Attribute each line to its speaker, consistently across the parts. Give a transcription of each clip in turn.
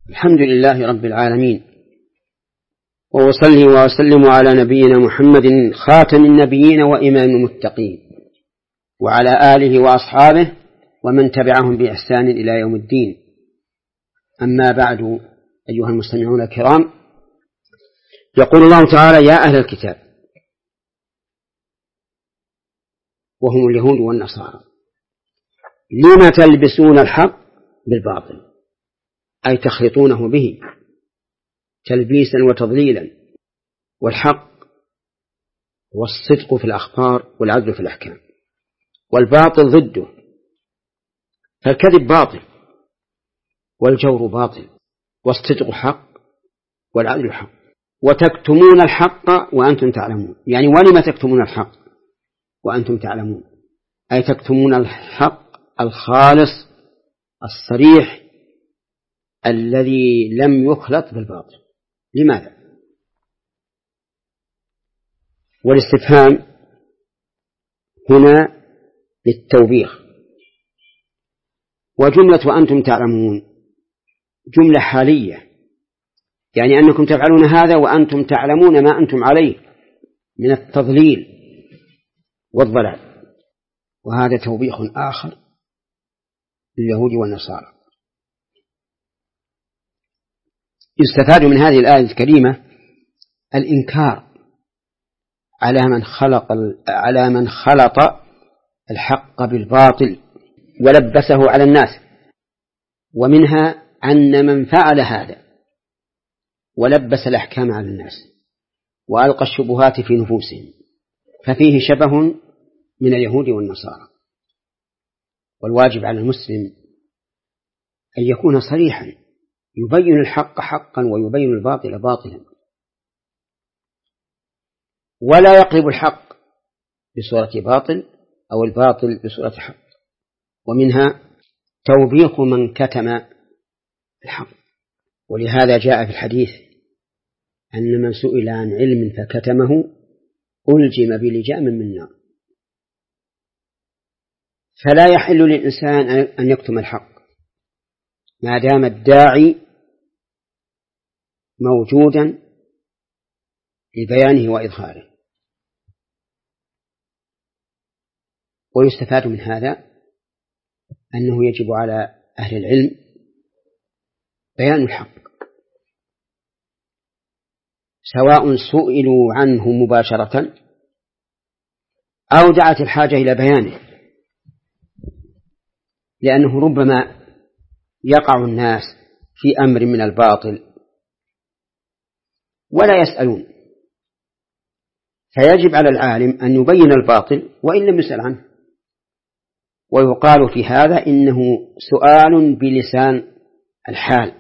Speaker 1: الحمد لله رب العالمين، وأصلي وأسلم على نبينا محمد خاتم النبيين وإمام المتقين، وعلى آله وأصحابه ومن تبعهم بإحسان إلى يوم الدين. أما بعد، أيها المستمعون الكرام، يقول الله تعالى: يا أهل الكتاب، وهم اليهود والنصارى، لم تلبسون الحق بالباطل، أي تخلطونه به تلبيسا وتضليلا. والحق والصدق في الأخبار والعدل في الأحكام، والباطل ضده، فالكذب باطل، والجور باطل، والصدق حق، والعدل حق. وتكتمون الحق وأنتم تعلمون، يعني ولم تكتمون الحق وأنتم تعلمون، أي تكتمون الحق الخالص الصريح الذي لم يخلط بالباطل. لماذا؟ والاستفهام هنا للتوبيخ. وجملة وأنتم تعلمون جملة حالية، يعني أنكم تفعلون هذا وأنتم تعلمون ما أنتم عليه من التضليل والضلال. وهذا توبيخ آخر لليهود والنصارى. يستفاد من هذه الآية الكريمة الإنكار على من خلط الحق بالباطل ولبسه على الناس، ومنها أن من فعل هذا ولبس الأحكام على الناس وألقى الشبهات في نفوسهم ففيه شبه من اليهود والنصارى. والواجب على المسلم أن يكون صريحا، يبين الحق حقا ويبين الباطل باطلا، ولا يقلب الحق بصورة باطل أو الباطل بصورة حق. ومنها توبيخ من كتم الحق. ولهذا جاء في الحديث أن من سئل عن علم فكتمه ألجم بلجام من نار. فلا يحل للإنسان أن يكتم الحق ما دام الداعي موجودا لبيانه وإظهاره. ويستفاد من هذا أنه يجب على أهل العلم بيان الحق، سواء سئلوا عنه مباشرة أو دعت الحاجة إلى بيانه، لأنه ربما يقع الناس في أمر من الباطل ولا يسألون، فيجب على العالم أن يبين الباطل وإن لم يسأل عنه. ويقال في هذا إنه سؤال بلسان الحال.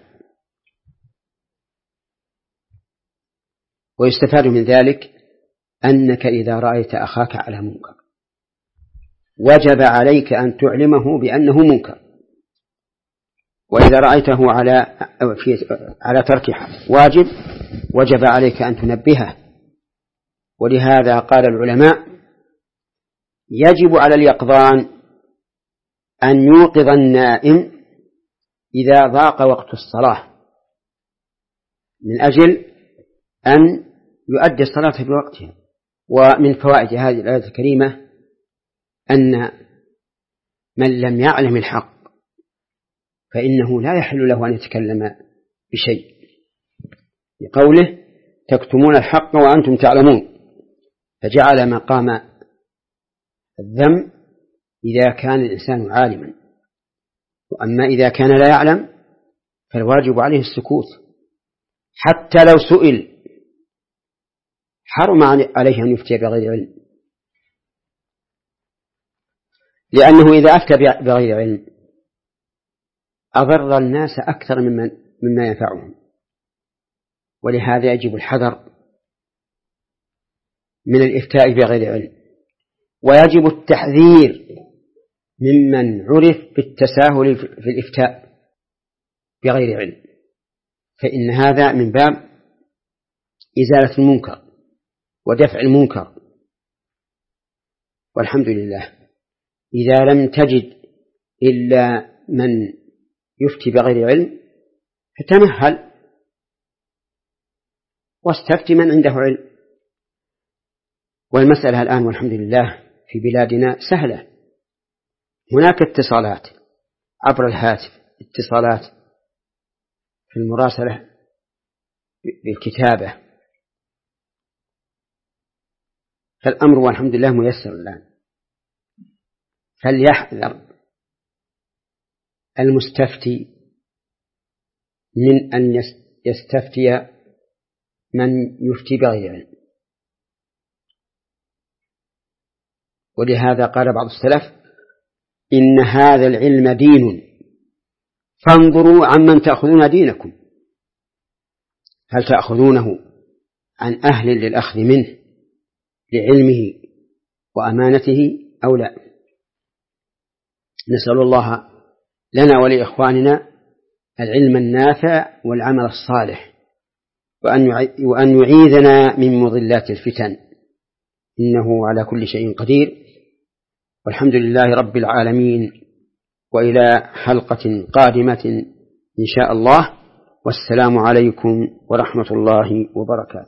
Speaker 1: ويستفاد من ذلك أنك إذا رأيت أخاك على منكر وجب عليك أن تعلمه بأنه منكر، وإذا رأيته على ترك واجب وجب عليك أن تنبهه. ولهذا قال العلماء: يجب على اليقظان أن يوقظ النائم إذا ضاق وقت الصلاة، من أجل أن يؤدي الصلاة بوقتها. ومن فوائد هذه الآية الكريمة أن من لم يعلم الحق فإنه لا يحل له أن يتكلم بشيء، لقوله: تكتمون الحق وأنتم تعلمون، فجعل مقام الذم إذا كان الإنسان عالما. وأما إذا كان لا يعلم فالواجب عليه السكوت، حتى لو سئل حرم عليه أن يفتي بغير علم، لأنه إذا أفتى بغير علم أضر الناس أكثر مما ينفعهم. ولهذا يجب الحذر من الإفتاء بغير علم، ويجب التحذير ممن عرف بالتساهل في الإفتاء بغير علم، فإن هذا من باب إزالة المنكر ودفع المنكر. والحمد لله إذا لم تجد إلا من يفتي بغير علم فتمهل واستفتي من عنده علم. والمسألة الآن والحمد لله في بلادنا سهلة، هناك اتصالات عبر الهاتف، اتصالات في المراسلة بالكتابة، فالأمر والحمد لله ميسر الآن. فليحذر المستفتي من أن يستفتي من يفتي بغير علم. ولهذا قال بعض السلف: إن هذا العلم دين فانظروا عمن تأخذون دينكم، هل تأخذونه عن أهل للأخذ منه لعلمه وأمانته أو لا؟ نسأل الله لنا ولإخواننا العلم النافع والعمل الصالح، وأن يعيذنا من مضلات الفتن، إنه على كل شيء قدير. والحمد لله رب العالمين، وإلى حلقة قادمة إن شاء الله، والسلام عليكم ورحمة الله وبركاته.